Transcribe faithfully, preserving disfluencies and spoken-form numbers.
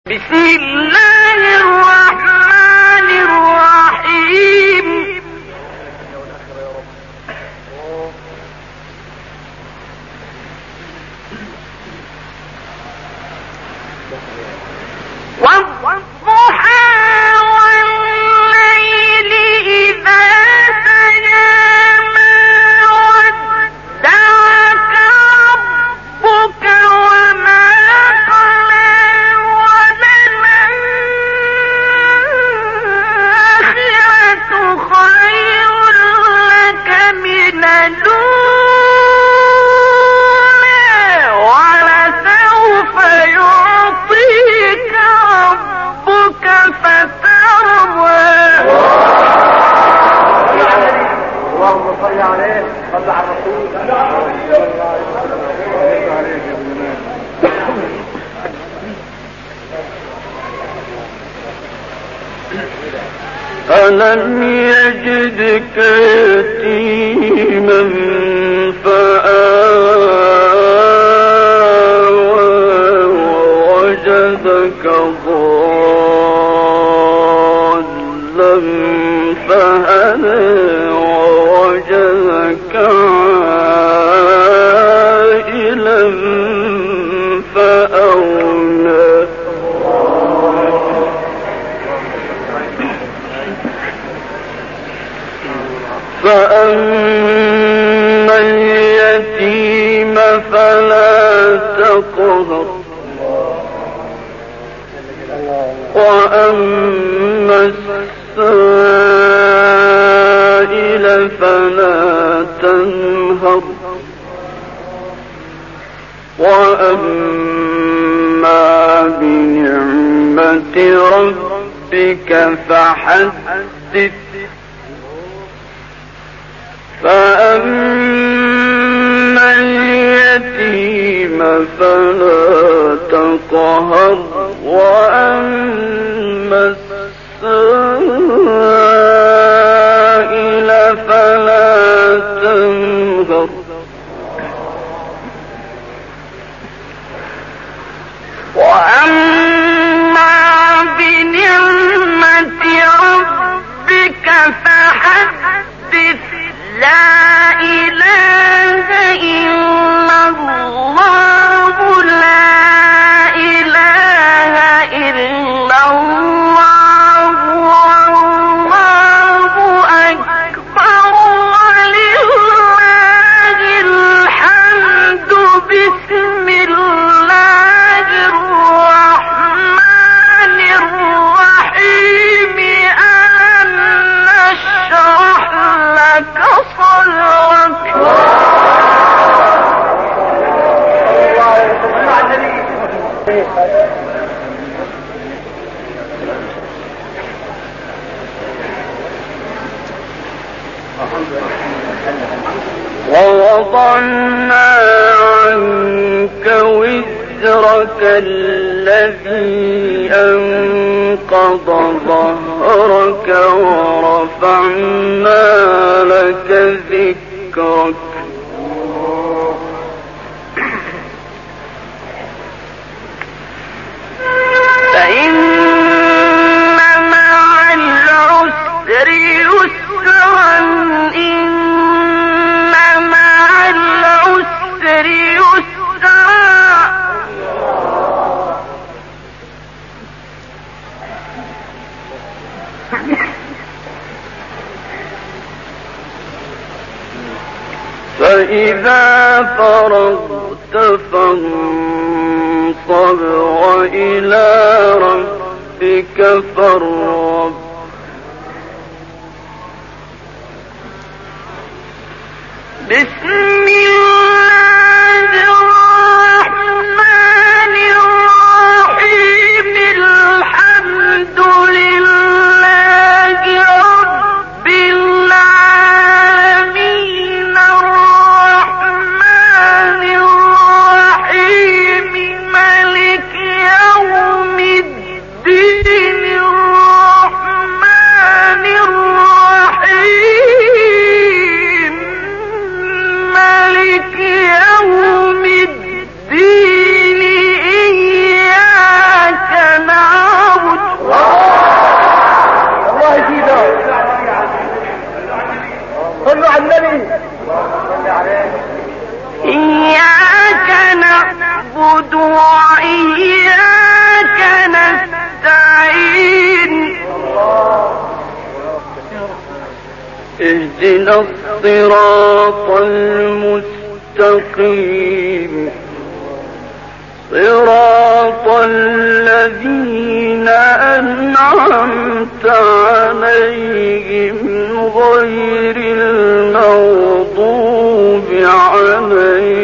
بسم الله الرحمن الرحيم. والضحى والليل إذا سجى ما ودعك ربك وما قلى وللآخرة خير لك من الأولى ولسوف يعطيك ربك فترضى. اللهم صل عليه صل على الرسول. ألم يجدك يتيما فآوى ووجدك ضالا فهدى ووجدك عائلا فأغنى فأما اليتيم فلا تقهر وأما السائل فلا تنهر وأما بنعمة ربك فحدث. فأما اليتيم فلا تقهر وأما السائل فلا تنهر وأما بنعمة ربك فحدث. لا إله إلا الله لا إله إلا الله والله أكبر ولله الحمد. بسم الله الرحمن الرحيم. ألم نشرح لك صدرك ووضعنا عنك وزرك الذي أنقض ظهرك ورفعنا لك ذكرك. فإن مع العسر يسرا إن مع العسر يسرا. فإذا فرغت فانصب وإلى ربك فارغب. بسم الله الرحمن الرحيم. الحمد لله رب العالمين الرحمن الرحيم مالك يوم الدين الرحمن اهدنا الصراط المستقيم صراط الذين أنعمت عليهم غير المغضوب عليهم